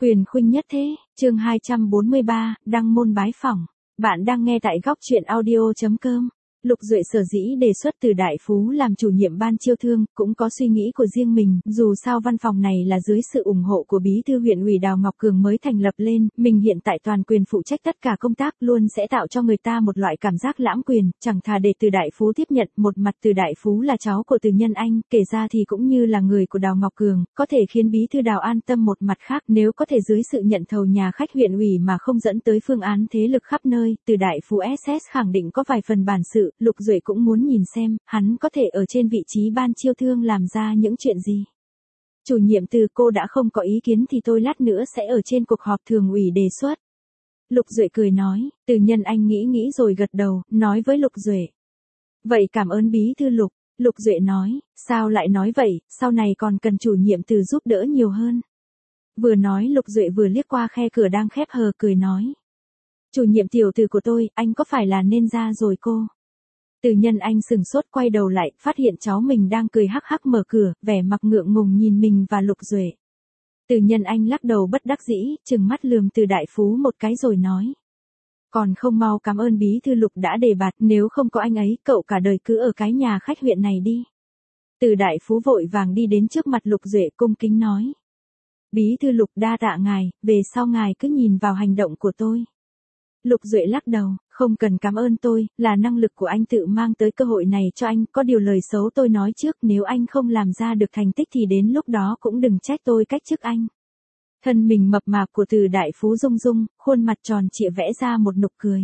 Quyền khuynh nhất thế, chương 243, đăng môn bái phỏng. Bạn đang nghe tại góc truyện audio.com. Lục Duệ sở dĩ đề xuất từ Đại Phú làm chủ nhiệm ban chiêu thương, cũng có suy nghĩ của riêng mình, dù sao văn phòng này là dưới sự ủng hộ của bí thư huyện ủy Đào Ngọc Cường mới thành lập lên, mình hiện tại toàn quyền phụ trách tất cả công tác luôn sẽ tạo cho người ta một loại cảm giác lãng quyền, chẳng thà để từ Đại Phú tiếp nhận. Một mặt từ Đại Phú là cháu của từ Nhân Anh, kể ra thì cũng như là người của Đào Ngọc Cường, có thể khiến bí thư Đào an tâm. Một mặt khác, nếu có thể dưới sự nhận thầu nhà khách huyện ủy mà không dẫn tới phương án thế lực khắp nơi, từ Đại Phú SS khẳng định có vài phần bản sự. Lục Duệ cũng muốn nhìn xem, hắn có thể ở trên vị trí ban chiêu thương làm ra những chuyện gì. Chủ nhiệm Từ, cô đã không có ý kiến thì tôi lát nữa sẽ ở trên cuộc họp thường ủy đề xuất. Lục Duệ cười nói. Từ Nhân Anh nghĩ rồi gật đầu, nói với Lục Duệ. Vậy cảm ơn bí thư Lục. Lục Duệ nói, sao lại nói vậy, sau này còn cần chủ nhiệm Từ giúp đỡ nhiều hơn. Vừa nói Lục Duệ vừa liếc qua khe cửa đang khép hờ cười nói. Chủ nhiệm tiểu Từ của tôi, anh có phải là nên ra rồi cô? Từ Nhân Anh sừng sốt quay đầu lại, phát hiện cháu mình đang cười hắc hắc mở cửa, vẻ mặt ngượng ngùng nhìn mình và Lục Duệ. Từ Nhân Anh lắc đầu bất đắc dĩ, trừng mắt lườm Từ Đại Phú một cái rồi nói. Còn không mau cảm ơn bí thư Lục đã đề bạt, nếu không có anh ấy, cậu cả đời cứ ở cái nhà khách huyện này đi. Từ Đại Phú vội vàng đi đến trước mặt Lục Duệ cung kính nói. Bí thư Lục đa tạ ngài, về sau ngài cứ nhìn vào hành động của tôi. Lục Duệ lắc đầu, không cần cảm ơn tôi, là năng lực của anh tự mang tới cơ hội này cho anh, có điều lời xấu tôi nói trước, nếu anh không làm ra được thành tích thì đến lúc đó cũng đừng trách tôi cách chức anh. Thân mình mập mạp của Từ Đại Phú rung rung, khuôn mặt tròn trịa vẽ ra một nụ cười.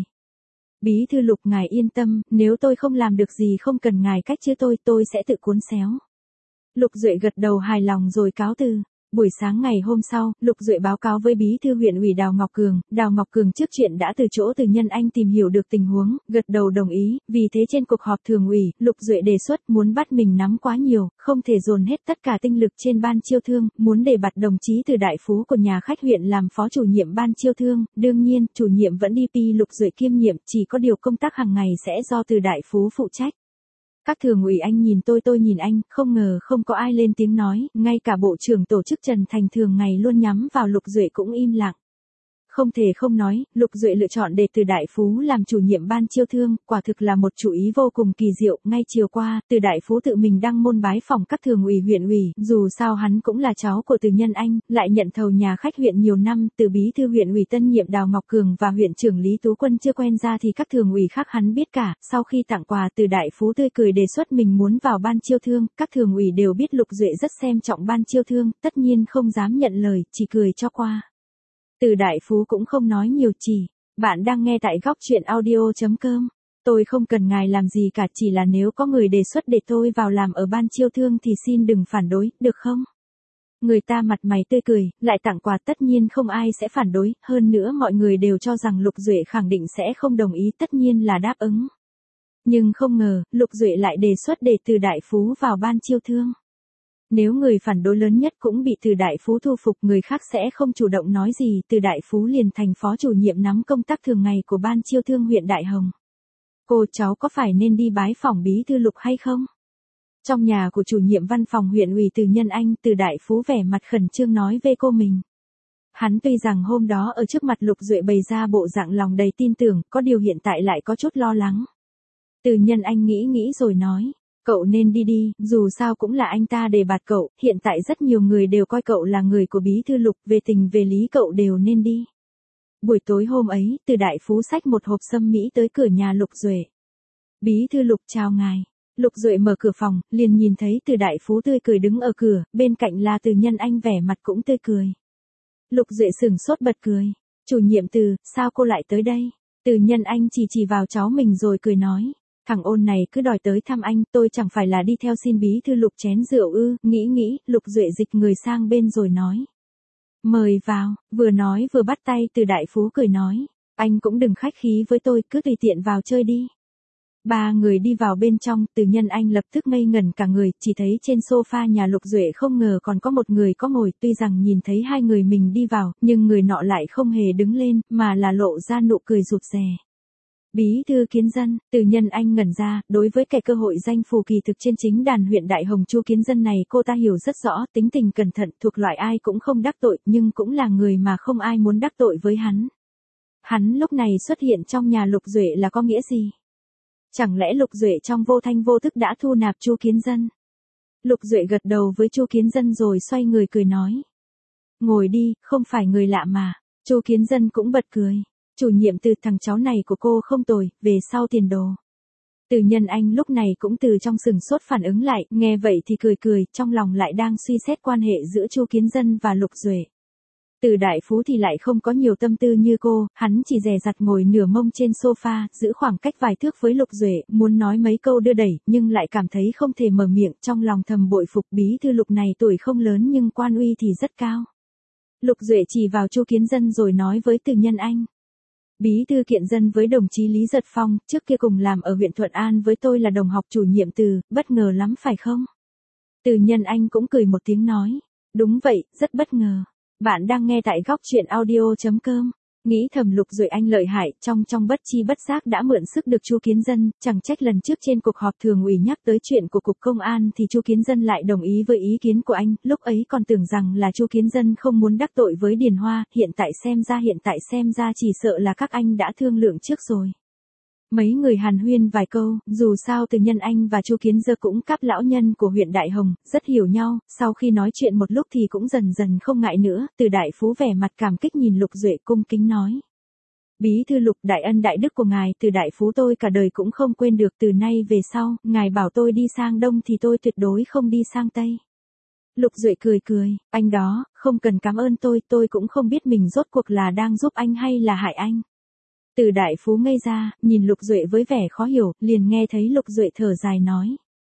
Bí thư Lục ngài yên tâm, nếu tôi không làm được gì không cần ngài cách chứ tôi sẽ tự cuốn xéo. Lục Duệ gật đầu hài lòng rồi cáo từ. Buổi sáng ngày hôm sau, Lục Duệ báo cáo với bí thư huyện ủy Đào Ngọc Cường. Đào Ngọc Cường trước chuyện đã từ chỗ Từ Nhân Anh tìm hiểu được tình huống, gật đầu đồng ý, vì thế trên cuộc họp thường ủy, Lục Duệ đề xuất muốn bắt mình nắm quá nhiều, không thể dồn hết tất cả tinh lực trên ban chiêu thương, muốn đề bạt đồng chí Từ Đại Phú của nhà khách huyện làm phó chủ nhiệm ban chiêu thương, đương nhiên, chủ nhiệm vẫn đi Lục Duệ kiêm nhiệm, chỉ có điều công tác hàng ngày sẽ do Từ Đại Phú phụ trách. Các thường ủy anh nhìn tôi nhìn anh, không ngờ không có ai lên tiếng nói, ngay cả bộ trưởng tổ chức Trần Thành thường ngày luôn nhắm vào Lục Duệ cũng im lặng. Không thể không nói, Lục Duệ lựa chọn để Từ Đại Phú làm chủ nhiệm ban chiêu thương, quả thực là một chủ ý vô cùng kỳ diệu. Ngay chiều qua, Từ Đại Phú tự mình đăng môn bái phỏng các thường ủy huyện ủy, dù sao hắn cũng là cháu của Từ Nhân Anh, lại nhận thầu nhà khách huyện nhiều năm, từ bí thư huyện ủy tân nhiệm Đào Ngọc Cường và huyện trưởng Lý Tú Quân chưa quen ra thì các thường ủy khác hắn biết cả. Sau khi tặng quà, Từ Đại Phú tươi cười đề xuất mình muốn vào ban chiêu thương, các thường ủy đều biết Lục Duệ rất xem trọng ban chiêu thương, tất nhiên không dám nhận lời, chỉ cười cho qua. Từ Đại Phú cũng không nói nhiều, chỉ, bạn đang nghe tại góc truyện audio.com. Tôi không cần ngài làm gì cả, chỉ là nếu có người đề xuất để tôi vào làm ở ban chiêu thương thì xin đừng phản đối, được không? Người ta mặt mày tươi cười, lại tặng quà tất nhiên không ai sẽ phản đối, hơn nữa mọi người đều cho rằng Lục Duệ khẳng định sẽ không đồng ý, tất nhiên là đáp ứng. Nhưng không ngờ, Lục Duệ lại đề xuất để Từ Đại Phú vào ban chiêu thương. Nếu người phản đối lớn nhất cũng bị Từ Đại Phú thu phục, người khác sẽ không chủ động nói gì, Từ Đại Phú liền thành phó chủ nhiệm nắm công tác thường ngày của ban chiêu thương huyện Đại Hồng. Cô cháu có phải nên đi bái phỏng bí thư Lục hay không? Trong nhà của chủ nhiệm văn phòng huyện ủy Từ Nhân Anh, Từ Đại Phú vẻ mặt khẩn trương nói về cô mình. Hắn tuy rằng hôm đó ở trước mặt Lục Duệ bày ra bộ dạng lòng đầy tin tưởng, có điều hiện tại lại có chút lo lắng. Từ Nhân Anh nghĩ rồi nói. Cậu nên đi, dù sao cũng là anh ta đề bạt cậu, hiện tại rất nhiều người đều coi cậu là người của bí thư Lục, về tình về lý cậu đều nên đi. Buổi tối hôm ấy, Từ Đại Phú xách một hộp sâm Mỹ tới cửa nhà Lục Duệ. Bí thư Lục chào ngài. Lục Duệ mở cửa phòng, liền nhìn thấy Từ Đại Phú tươi cười đứng ở cửa, bên cạnh là Từ Nhân Anh vẻ mặt cũng tươi cười. Lục Duệ sửng sốt bật cười. Chủ nhiệm Từ, sao cô lại tới đây? Từ Nhân Anh chỉ vào cháu mình rồi cười nói. Thằng ôn này cứ đòi tới thăm anh, tôi chẳng phải là đi theo xin bí thư Lục chén rượu ư? Nghĩ, Lục Duệ dịch người sang bên rồi nói. Mời vào, vừa nói vừa bắt tay Từ Đại Phú cười nói. Anh cũng đừng khách khí với tôi, cứ tùy tiện vào chơi đi. Ba người đi vào bên trong, Từ Nhân Anh lập tức ngây ngẩn cả người, chỉ thấy trên sofa nhà Lục Duệ không ngờ còn có một người có ngồi, tuy rằng nhìn thấy hai người mình đi vào, nhưng người nọ lại không hề đứng lên, mà là lộ ra nụ cười rụt rè. Bí thư Kiến Dân, Từ Nhân Anh ngẩn ra, đối với kẻ cơ hội danh phù kỳ thực trên chính đàn huyện Đại Hồng Chu Kiến Dân này cô ta hiểu rất rõ, tính tình cẩn thận, thuộc loại ai cũng không đắc tội, nhưng cũng là người mà không ai muốn đắc tội với hắn. Hắn lúc này xuất hiện trong nhà Lục Duệ là có nghĩa gì? Chẳng lẽ Lục Duệ trong vô thanh vô thức đã thu nạp Chu Kiến Dân? Lục Duệ gật đầu với Chu Kiến Dân rồi xoay người cười nói. Ngồi đi, không phải người lạ mà. Chu Kiến Dân cũng bật cười. Chủ nhiệm Từ, thằng cháu này của cô không tồi, về sau tiền đồ. Từ Nhân Anh lúc này cũng từ trong sừng sốt phản ứng lại, nghe vậy thì cười cười, trong lòng lại đang suy xét quan hệ giữa Chu Kiến Dân và Lục Duệ. Từ đại phú thì lại không có nhiều tâm tư như cô, hắn chỉ dè dặt ngồi nửa mông trên sofa, giữ khoảng cách vài thước với Lục Duệ, muốn nói mấy câu đưa đẩy, nhưng lại cảm thấy không thể mở miệng, trong lòng thầm bội phục bí thư Lục này tuổi không lớn nhưng quan uy thì rất cao. Lục Duệ chỉ vào Chu Kiến Dân rồi nói với Từ Nhân Anh. Bí thư Kiện Dân với đồng chí Lý Giật Phong, trước kia cùng làm ở huyện Thuận An với tôi là đồng học chủ nhiệm Từ, bất ngờ lắm phải không? Từ Nhân Anh cũng cười một tiếng nói. Đúng vậy, rất bất ngờ. Bạn đang nghe tại góc truyện audio.com. Nghĩ thầm Lục Duệ anh lợi hại, trong bất chi bất giác đã mượn sức được Chu Kiến Dân, chẳng trách lần trước trên cuộc họp thường ủy nhắc tới chuyện của cục công an thì Chu Kiến Dân lại đồng ý với ý kiến của anh, lúc ấy còn tưởng rằng là Chu Kiến Dân không muốn đắc tội với Điền Hoa, hiện tại xem ra chỉ sợ là các anh đã thương lượng trước rồi. Mấy người hàn huyên vài câu, dù sao Từ Nhân Anh và Chu Kiến Dơ cũng các lão nhân của huyện Đại Hồng, rất hiểu nhau, sau khi nói chuyện một lúc thì cũng dần dần không ngại nữa, Từ đại phú vẻ mặt cảm kích nhìn Lục Duệ cung kính nói. Bí thư Lục, đại ân đại đức của ngài, Từ đại phú tôi cả đời cũng không quên được, từ nay về sau, ngài bảo tôi đi sang Đông thì tôi tuyệt đối không đi sang Tây. Lục Duệ cười, anh đó, không cần cảm ơn tôi cũng không biết mình rốt cuộc là đang giúp anh hay là hại anh. Từ đại phú ngây ra, nhìn Lục Duệ với vẻ khó hiểu, liền nghe thấy Lục Duệ thở dài nói.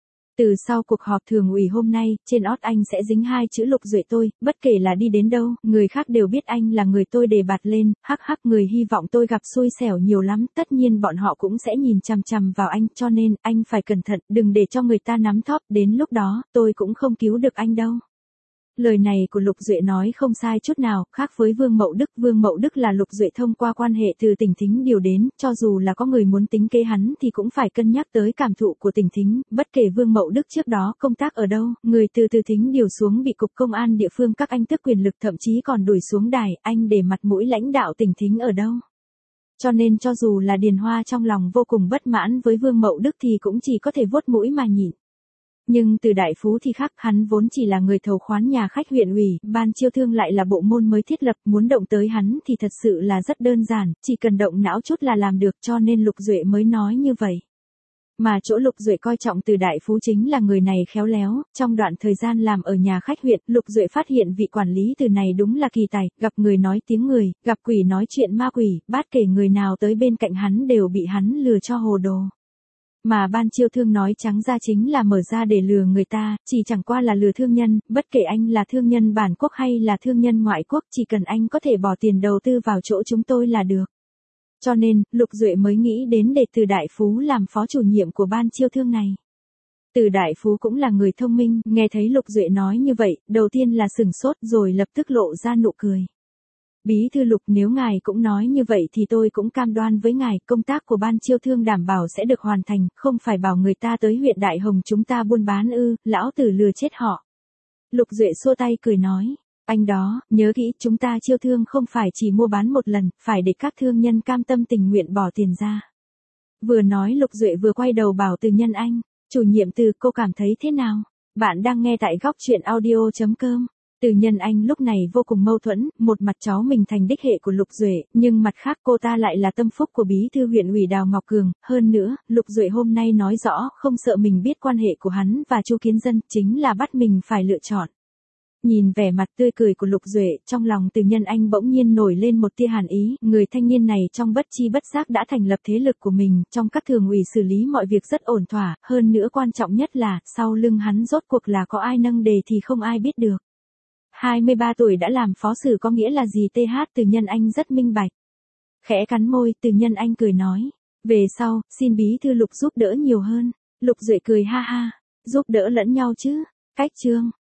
Từ sau cuộc họp thường ủy hôm nay, trên ót anh sẽ dính 2 chữ Lục Duệ tôi, bất kể là đi đến đâu, người khác đều biết anh là người tôi đề bạt lên, hắc người hy vọng tôi gặp xui xẻo nhiều lắm, tất nhiên bọn họ cũng sẽ nhìn chằm chằm vào anh, cho nên, anh phải cẩn thận, đừng để cho người ta nắm thóp, đến lúc đó, tôi cũng không cứu được anh đâu. Lời này của Lục Duệ nói không sai chút nào, khác với Vương Mậu Đức là Lục Duệ thông qua quan hệ từ Tỉnh Thính điều đến, cho dù là có người muốn tính kế hắn thì cũng phải cân nhắc tới cảm thụ của Tỉnh Thính, bất kể Vương Mậu Đức trước đó công tác ở đâu, người từ Thính điều xuống bị cục công an địa phương các anh tước quyền lực thậm chí còn đuổi xuống đài, anh để mặt mũi lãnh đạo Tỉnh Thính ở đâu. Cho nên cho dù là Điền Hoa trong lòng vô cùng bất mãn với Vương Mậu Đức thì cũng chỉ có thể vuốt mũi mà nhịn. Nhưng Từ đại phú thì khác, hắn vốn chỉ là người thầu khoán nhà khách huyện ủy, ban chiêu thương lại là bộ môn mới thiết lập, muốn động tới hắn thì thật sự là rất đơn giản, chỉ cần động não chút là làm được, cho nên Lục Duệ mới nói như vậy. Mà chỗ Lục Duệ coi trọng Từ đại phú chính là người này khéo léo, trong đoạn thời gian làm ở nhà khách huyện, Lục Duệ phát hiện vị quản lý Từ này đúng là kỳ tài, gặp người nói tiếng người, gặp quỷ nói chuyện ma quỷ, bát kể người nào tới bên cạnh hắn đều bị hắn lừa cho hồ đồ. Mà ban chiêu thương nói trắng ra chính là mở ra để lừa người ta, chỉ chẳng qua là lừa thương nhân, bất kể anh là thương nhân bản quốc hay là thương nhân ngoại quốc, chỉ cần anh có thể bỏ tiền đầu tư vào chỗ chúng tôi là được. Cho nên, Lục Duệ mới nghĩ đến để Từ đại phú làm phó chủ nhiệm của ban chiêu thương này. Từ đại phú cũng là người thông minh, nghe thấy Lục Duệ nói như vậy, đầu tiên là sửng sốt rồi lập tức lộ ra nụ cười. Bí thư Lục, nếu ngài cũng nói như vậy thì tôi cũng cam đoan với ngài, công tác của ban chiêu thương đảm bảo sẽ được hoàn thành, không phải bảo người ta tới huyện Đại Hồng chúng ta buôn bán ư, lão tử lừa chết họ. Lục Duệ xua tay cười nói, anh đó, nhớ kỹ, chúng ta chiêu thương không phải chỉ mua bán một lần, phải để các thương nhân cam tâm tình nguyện bỏ tiền ra. Vừa nói Lục Duệ vừa quay đầu bảo Từ Nhân Anh, chủ nhiệm Từ, cô cảm thấy thế nào? Bạn đang nghe tại góc truyện audio.com. Từ Nhân Anh lúc này vô cùng mâu thuẫn, một mặt cháu mình thành đích hệ của Lục Duệ, nhưng mặt khác cô ta lại là tâm phúc của bí thư huyện ủy Đào Ngọc Cường, hơn nữa, Lục Duệ hôm nay nói rõ, không sợ mình biết quan hệ của hắn và Chu Kiến Dân, chính là bắt mình phải lựa chọn. Nhìn vẻ mặt tươi cười của Lục Duệ, trong lòng Từ Nhân Anh bỗng nhiên nổi lên một tia hàn ý, người thanh niên này trong bất chi bất giác đã thành lập thế lực của mình, trong các thường ủy xử lý mọi việc rất ổn thỏa, hơn nữa quan trọng nhất là, sau lưng hắn rốt cuộc là có ai nâng đề thì không ai biết được. 23 tuổi đã làm phó sử có nghĩa là gì? Từ Nhân Anh rất minh bạch. Khẽ cắn môi, Từ Nhân Anh cười nói. Về sau, xin bí thư Lục giúp đỡ nhiều hơn. Lục Duệ cười ha ha. Giúp đỡ lẫn nhau chứ. Cách chương.